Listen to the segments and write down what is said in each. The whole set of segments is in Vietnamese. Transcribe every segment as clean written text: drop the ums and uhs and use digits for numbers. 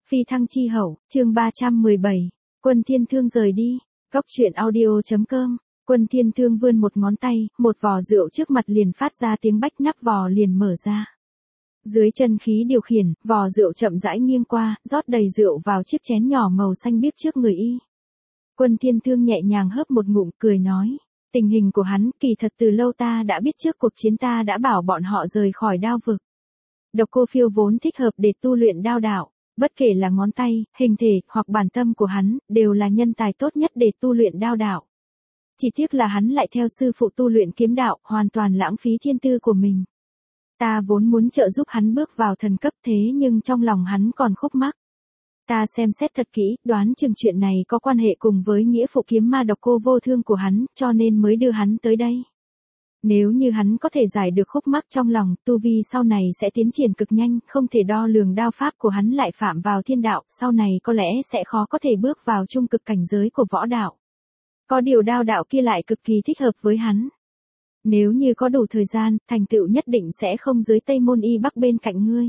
Phi thăng chi hậu, chương 317. Quân Thiên Thương rời đi. Góc truyện audio.com. Quân Thiên Thương vươn một ngón tay, một vò rượu trước mặt liền phát ra tiếng bách, nắp vò liền mở ra. Dưới chân khí điều khiển, vò rượu chậm rãi nghiêng qua, rót đầy rượu vào chiếc chén nhỏ màu xanh biếc trước người y. Quân Thiên Thương nhẹ nhàng hớp một ngụm, cười nói. Tình hình của hắn, kỳ thật từ lâu ta đã biết, trước cuộc chiến ta đã bảo bọn họ rời khỏi đao vực. Độc Cô Phiêu vốn thích hợp để tu luyện đao đạo. Bất kể là ngón tay, hình thể, hoặc bản tâm của hắn, đều là nhân tài tốt nhất để tu luyện đao đạo. Chỉ tiếc là hắn lại theo sư phụ tu luyện kiếm đạo, hoàn toàn lãng phí thiên tư của mình. Ta vốn muốn trợ giúp hắn bước vào thần cấp, thế nhưng trong lòng hắn còn khúc mắc. Ta xem xét thật kỹ, đoán chừng chuyện này có quan hệ cùng với nghĩa phụ kiếm ma Độc Cô Vô Thương của hắn, cho nên mới đưa hắn tới đây. Nếu như hắn có thể giải được khúc mắc trong lòng, tu vi sau này sẽ tiến triển cực nhanh, không thể đo lường đao pháp của hắn lại phạm vào thiên đạo, sau này có lẽ sẽ khó có thể bước vào trung cực cảnh giới của võ đạo. Có điều đao đạo kia lại cực kỳ thích hợp với hắn. Nếu như có đủ thời gian, thành tựu nhất định sẽ không dưới Tây Môn Y Bắc bên cạnh ngươi.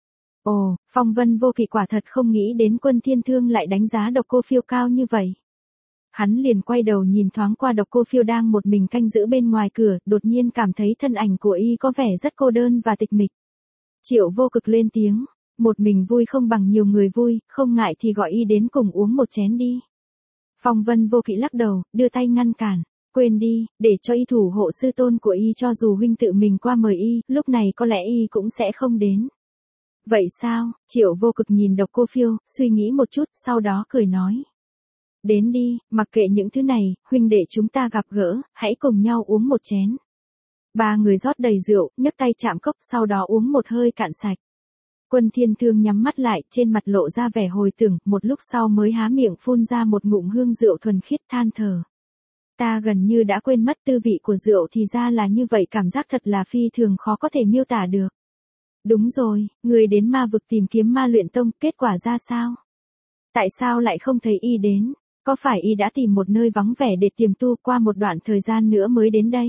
Ồ, Phong Vân Vô Kỵ quả thật không nghĩ đến Quân Thiên Thương lại đánh giá Độc Cô Phiêu cao như vậy. Hắn liền quay đầu nhìn thoáng qua Độc Cô Phiêu đang một mình canh giữ bên ngoài cửa, đột nhiên cảm thấy thân ảnh của y có vẻ rất cô đơn và tịch mịch. Triệu Vô Cực lên tiếng, một mình vui không bằng nhiều người vui, không ngại thì gọi y đến cùng uống một chén đi. Phong Vân Vô Kỵ lắc đầu, đưa tay ngăn cản, quên đi, để cho y thủ hộ sư tôn của y, cho dù huynh tự mình qua mời y, lúc này có lẽ y cũng sẽ không đến. Vậy sao? Triệu Vô Cực nhìn Độc Cô Phiêu, suy nghĩ một chút, sau đó cười nói. Đến đi, mặc kệ những thứ này, huynh đệ chúng ta gặp gỡ, hãy cùng nhau uống một chén. Ba người rót đầy rượu, nhấc tay chạm cốc, sau đó uống một hơi cạn sạch. Quân Thiên Thương nhắm mắt lại, trên mặt lộ ra vẻ hồi tưởng, một lúc sau mới há miệng phun ra một ngụm hương rượu thuần khiết, than thở. Ta gần như đã quên mất tư vị của rượu, thì ra là như vậy, cảm giác thật là phi thường khó có thể miêu tả được. Đúng rồi, người đến ma vực tìm kiếm Ma Luyện Tông, kết quả ra sao? Tại sao lại không thấy y đến? Có phải y đã tìm một nơi vắng vẻ để tiềm tu, qua một đoạn thời gian nữa mới đến đây?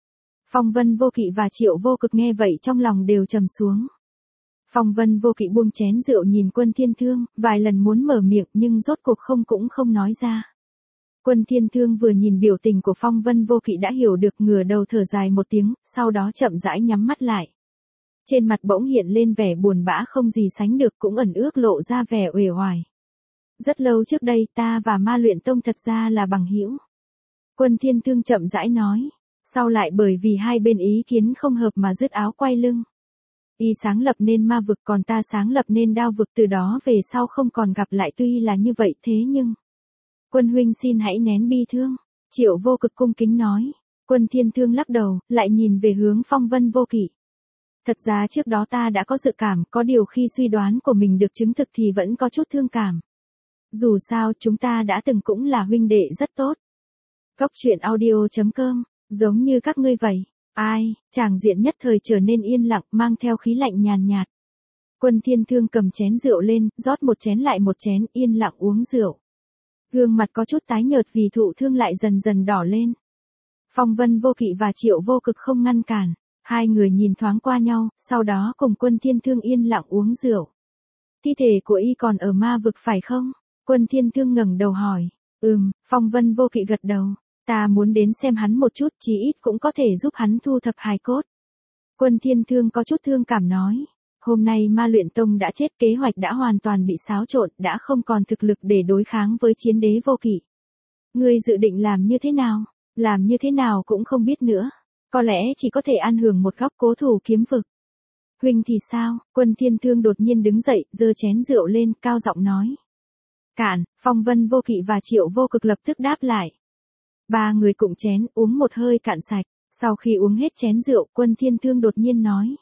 Phong Vân Vô Kỵ và Triệu Vô Cực nghe vậy trong lòng đều trầm xuống. Phong Vân Vô Kỵ buông chén rượu nhìn Quân Thiên Thương, vài lần muốn mở miệng nhưng rốt cuộc cũng không nói ra. Quân Thiên Thương vừa nhìn biểu tình của Phong Vân Vô Kỵ đã hiểu được, ngửa đầu thở dài một tiếng, sau đó chậm rãi nhắm mắt lại. Trên mặt bỗng hiện lên vẻ buồn bã không gì sánh được, cũng ẩn ước lộ ra vẻ uể oải. Rất lâu trước đây ta và Ma Luyện Tông thật ra là bằng hữu. Quân Thiên Thương chậm rãi nói. Sau lại bởi vì hai bên ý kiến không hợp mà dứt áo quay lưng. Y sáng lập nên ma vực, còn ta sáng lập nên đao vực, từ đó về sau không còn gặp lại, tuy là như vậy thế nhưng. Quân huynh xin hãy nén bi thương. Triệu Vô Cực cung kính nói. Quân Thiên Thương lắc đầu, lại nhìn về hướng Phong Vân Vô Kỵ. Thật ra trước đó ta đã có dự cảm, có điều khi suy đoán của mình được chứng thực thì vẫn có chút thương cảm. Dù sao chúng ta đã từng cũng là huynh đệ rất tốt. Góc truyện audio.com, giống như các ngươi vậy. Ai, tràng diện nhất thời trở nên yên lặng, mang theo khí lạnh nhàn nhạt. Quân Thiên Thương cầm chén rượu lên, rót một chén lại một chén, yên lặng uống rượu. Gương mặt có chút tái nhợt vì thụ thương lại dần dần đỏ lên. Phong Vân Vô Kỵ và Triệu Vô Cực không ngăn cản. Hai người nhìn thoáng qua nhau, sau đó cùng Quân Thiên Thương yên lặng uống rượu. Thi thể của y còn ở ma vực phải không? Quân Thiên Thương ngẩng đầu hỏi. Phong Vân Vô Kỵ gật đầu. Ta muốn đến xem hắn một chút, chí ít cũng có thể giúp hắn thu thập hài cốt. Quân Thiên Thương có chút thương cảm nói. Hôm nay Ma Luyện Tông đã chết, kế hoạch đã hoàn toàn bị xáo trộn, đã không còn thực lực để đối kháng với Chiến Đế Vô Kỵ. Ngươi dự định làm như thế nào? Làm như thế nào cũng không biết nữa. Có lẽ chỉ có thể ăn hưởng một góc cố thủ kiếm vực. Huynh thì sao? Quân Thiên Thương đột nhiên đứng dậy, giơ chén rượu lên, cao giọng nói. Cạn. Phong Vân Vô Kỵ và Triệu Vô Cực lập tức đáp lại. Ba người cụng chén, uống một hơi cạn sạch. Sau khi uống hết chén rượu, Quân Thiên Thương đột nhiên nói.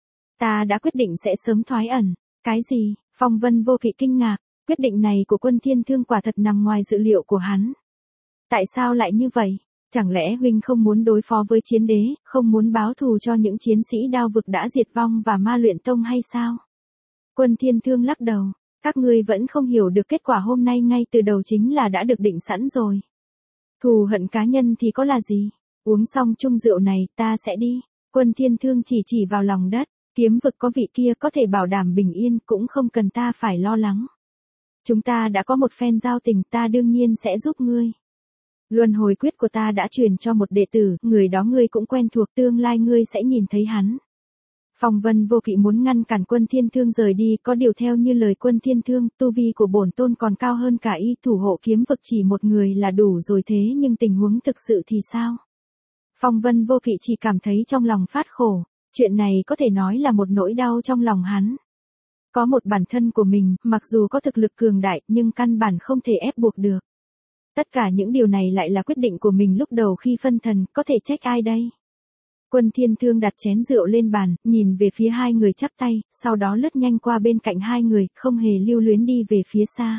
Ta đã quyết định sẽ sớm thoái ẩn. Cái gì? Phong Vân Vô Kỵ kinh ngạc. Quyết định này của Quân Thiên Thương quả thật nằm ngoài dự liệu của hắn. Tại sao lại như vậy? Chẳng lẽ huynh không muốn đối phó với Chiến Đế, không muốn báo thù cho những chiến sĩ đao vực đã diệt vong và Ma Luyện Tông hay sao? Quân Thiên Thương lắc đầu. Các ngươi vẫn không hiểu được kết quả hôm nay ngay từ đầu chính là đã được định sẵn rồi. Thù hận cá nhân thì có là gì? Uống xong chung rượu này, ta sẽ đi. Quân Thiên Thương chỉ vào lòng đất. Kiếm vực có vị kia có thể bảo đảm bình yên, cũng không cần ta phải lo lắng. Chúng ta đã có một phen giao tình, ta đương nhiên sẽ giúp ngươi. Luân hồi quyết của ta đã truyền cho một đệ tử, người đó ngươi cũng quen thuộc, tương lai ngươi sẽ nhìn thấy hắn. Phong Vân Vô Kỵ muốn ngăn cản Quân Thiên Thương rời đi, có điều theo như lời Quân Thiên Thương, tu vi của bổn tôn còn cao hơn cả y, thủ hộ kiếm vực chỉ một người là đủ rồi, thế nhưng tình huống thực sự thì sao? Phong Vân Vô Kỵ chỉ cảm thấy trong lòng phát khổ, chuyện này có thể nói là một nỗi đau trong lòng hắn. Có một bản thân của mình, mặc dù có thực lực cường đại, nhưng căn bản không thể ép buộc được. Tất cả những điều này lại là quyết định của mình lúc đầu khi phân thần, có thể trách ai đây? Quân Thiên Thương đặt chén rượu lên bàn, nhìn về phía hai người chắp tay, sau đó lướt nhanh qua bên cạnh hai người, không hề lưu luyến đi về phía xa.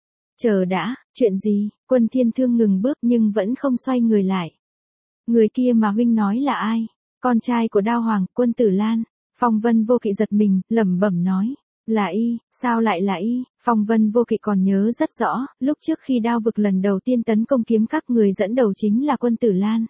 Chờ đã, chuyện gì? Quân Thiên Thương ngừng bước nhưng vẫn không xoay người lại. Người kia mà huynh nói là ai? Con trai của Đao Hoàng, Quân Tử Lan. Phong Vân Vô Kỵ giật mình, lẩm bẩm nói. Là y, sao lại là y? Phong Vân Vô Kỵ còn nhớ rất rõ, lúc trước khi Đao Vực lần đầu tiên tấn công kiếm các người dẫn đầu chính là Quân Tử Lan.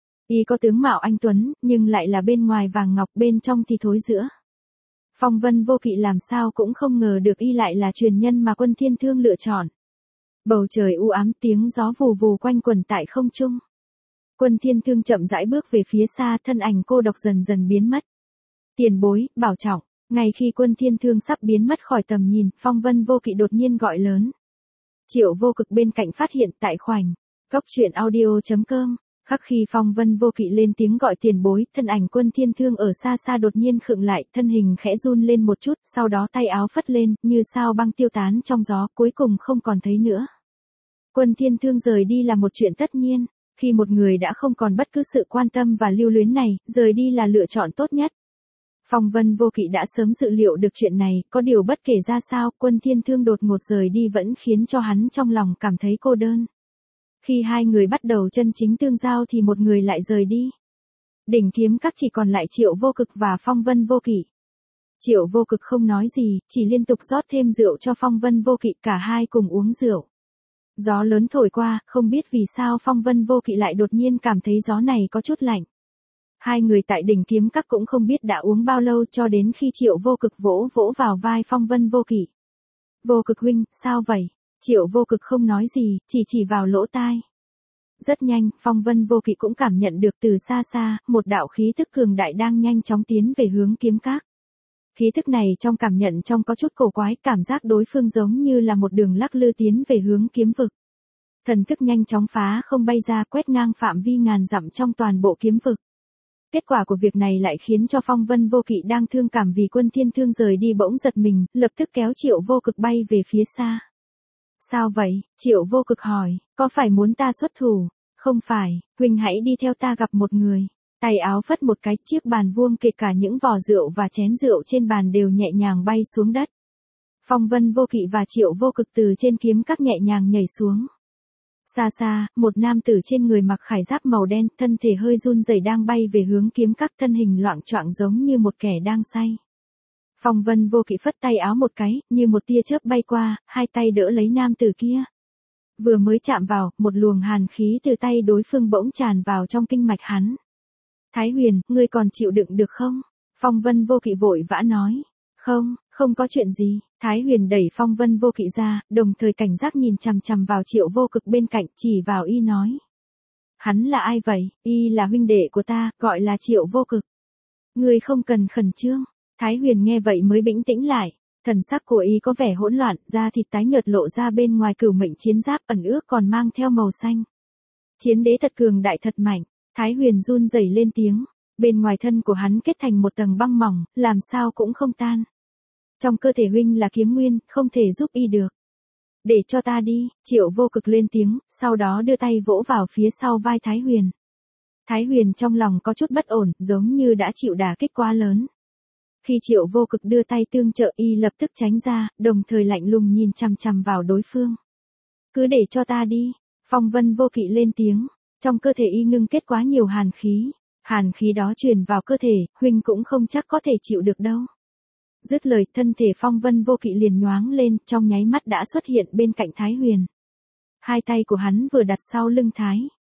Y có tướng mạo anh tuấn, nhưng lại là bên ngoài vàng ngọc, bên trong thì thối rữa. Phong Vân Vô Kỵ làm sao cũng không ngờ được y lại là truyền nhân mà Quân Thiên Thương lựa chọn. Bầu trời u ám, tiếng gió vù vù quanh quẩn tại không trung. Quân Thiên Thương chậm rãi bước về phía xa, thân ảnh cô độc dần dần biến mất. Tiền bối, bảo trọng. Ngay khi Quân Thiên Thương sắp biến mất khỏi tầm nhìn, Phong Vân Vô Kỵ đột nhiên gọi lớn. Triệu Vô Cực bên cạnh phát hiện tại khoảnh. Góc.audio.com. Khắc khi Phong Vân Vô Kỵ lên tiếng gọi tiền bối, thân ảnh Quân Thiên Thương ở xa xa đột nhiên khựng lại, thân hình khẽ run lên một chút, sau đó tay áo phất lên, như sao băng tiêu tán trong gió, cuối cùng không còn thấy nữa. Quân Thiên Thương rời đi là một chuyện tất nhiên, khi một người đã không còn bất cứ sự quan tâm và lưu luyến này, rời đi là lựa chọn tốt nhất. Phong Vân Vô Kỵ đã sớm dự liệu được chuyện này, có điều bất kể ra sao, Quân Thiên Thương đột ngột rời đi vẫn khiến cho hắn trong lòng cảm thấy cô đơn. Khi hai người bắt đầu chân chính tương giao thì một người lại rời đi. Đỉnh kiếm các chỉ còn lại Triệu Vô Cực và Phong Vân Vô Kỵ. Triệu Vô Cực không nói gì, chỉ liên tục rót thêm rượu cho Phong Vân Vô Kỵ, cả hai cùng uống rượu. Gió lớn thổi qua, không biết vì sao Phong Vân Vô Kỵ lại đột nhiên cảm thấy gió này có chút lạnh. Hai người tại đỉnh kiếm các cũng không biết đã uống bao lâu cho đến khi Triệu Vô Cực vỗ vỗ vào vai Phong Vân Vô Kỵ. Vô Cực huynh, sao vậy? Triệu Vô Cực không nói gì, chỉ vào lỗ tai. Rất nhanh, Phong Vân Vô Kỵ cũng cảm nhận được từ xa xa, một đạo khí thức cường đại đang nhanh chóng tiến về hướng kiếm các. Khí thức này trong cảm nhận trong có chút cổ quái, cảm giác đối phương giống như là một đường lắc lư tiến về hướng kiếm vực. Thần thức nhanh chóng phá không bay ra, quét ngang phạm vi ngàn dặm trong toàn bộ kiếm vực. Kết quả của việc này lại khiến cho Phong Vân Vô Kỵ đang thương cảm vì Quân Thiên Thương rời đi bỗng giật mình, lập tức kéo Triệu Vô Cực bay về phía xa. Sao vậy? Triệu Vô Cực hỏi, có phải muốn ta xuất thủ? Không phải, huynh hãy đi theo ta gặp một người. Tay áo phất một cái, chiếc bàn vuông kể cả những vò rượu và chén rượu trên bàn đều nhẹ nhàng bay xuống đất. Phong Vân Vô Kỵ và Triệu Vô Cực từ trên kiếm các nhẹ nhàng nhảy xuống. Xa xa, một nam tử trên người mặc khải giáp màu đen, thân thể hơi run rẩy đang bay về hướng kiếm các, thân hình loạng choạng giống như một kẻ đang say. Phong Vân Vô Kỵ phất tay áo một cái, như một tia chớp bay qua, hai tay đỡ lấy nam tử kia. Vừa mới chạm vào, một luồng hàn khí từ tay đối phương bỗng tràn vào trong kinh mạch hắn. Thái Huyền, ngươi còn chịu đựng được không? Phong Vân Vô Kỵ vội vã nói. Không có chuyện gì. Thái Huyền đẩy Phong Vân Vô Kỵ ra, đồng thời cảnh giác nhìn chằm chằm vào Triệu Vô Cực bên cạnh, chỉ vào y nói. Hắn là ai vậy? Y là huynh đệ của ta, gọi là Triệu Vô Cực. Ngươi không cần khẩn trương. Thái Huyền nghe vậy mới bình tĩnh lại. Thần sắc của y có vẻ hỗn loạn, da thịt tái nhợt lộ ra bên ngoài cửu mệnh chiến giáp ẩn ước còn mang theo màu xanh. Chiến đế thật cường đại thật mạnh. Thái Huyền run rẩy lên tiếng. Bên ngoài thân của hắn kết thành một tầng băng mỏng, làm sao cũng không tan. Trong cơ thể huynh là kiếm nguyên, không thể giúp y được. Để cho ta đi, Triệu Vô Cực lên tiếng, sau đó đưa tay vỗ vào phía sau vai Thái Huyền. Thái Huyền trong lòng có chút bất ổn, giống như đã chịu đả kích quá lớn. Khi Triệu Vô Cực đưa tay tương trợ y lập tức tránh ra, đồng thời lạnh lùng nhìn chằm chằm vào đối phương. Cứ để cho ta đi, Phong Vân Vô Kỵ lên tiếng, trong cơ thể y ngưng kết quá nhiều hàn khí. Hàn khí đó truyền vào cơ thể, huynh cũng không chắc có thể chịu được đâu. Dứt lời, thân thể Phong Vân Vô Kỵ liền nhoáng lên, trong nháy mắt đã xuất hiện bên cạnh Thái Huyền. Hai tay của hắn vừa đặt sau lưng Thái.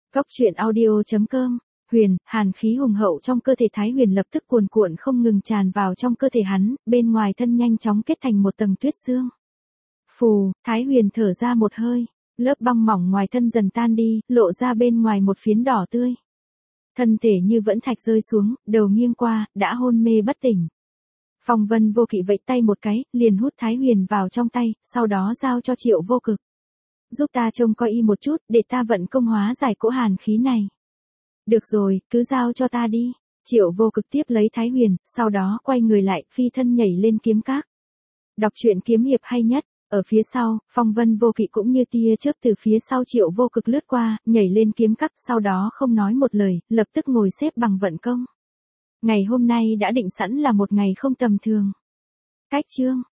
Góc.audio.com. Huyền, hàn khí hùng hậu trong cơ thể Thái Huyền lập tức cuồn cuộn không ngừng tràn vào trong cơ thể hắn, bên ngoài thân nhanh chóng kết thành một tầng tuyết xương. Phù, Thái Huyền thở ra một hơi, lớp băng mỏng ngoài thân dần tan đi, lộ ra bên ngoài một phiến đỏ tươi. Thân thể như vẫn thạch rơi xuống, đầu nghiêng qua, đã hôn mê bất tỉnh. Phong Vân Vô Kỵ vẫy tay một cái, liền hút Thái Huyền vào trong tay, sau đó giao cho Triệu Vô Cực. Giúp ta trông coi y một chút, để ta vận công hóa giải cỗ hàn khí này. Được rồi, cứ giao cho ta đi. Triệu Vô Cực tiếp lấy Thái Huyền, sau đó quay người lại, phi thân nhảy lên kiếm các. Đọc truyện kiếm hiệp hay nhất. Ở phía sau, Phong Vân Vô Kỵ cũng như tia chớp từ phía sau Triệu Vô Cực lướt qua, nhảy lên kiếm các, sau đó không nói một lời, lập tức ngồi xếp bằng vận công. Ngày hôm nay đã định sẵn là một ngày không tầm thường. Cách chương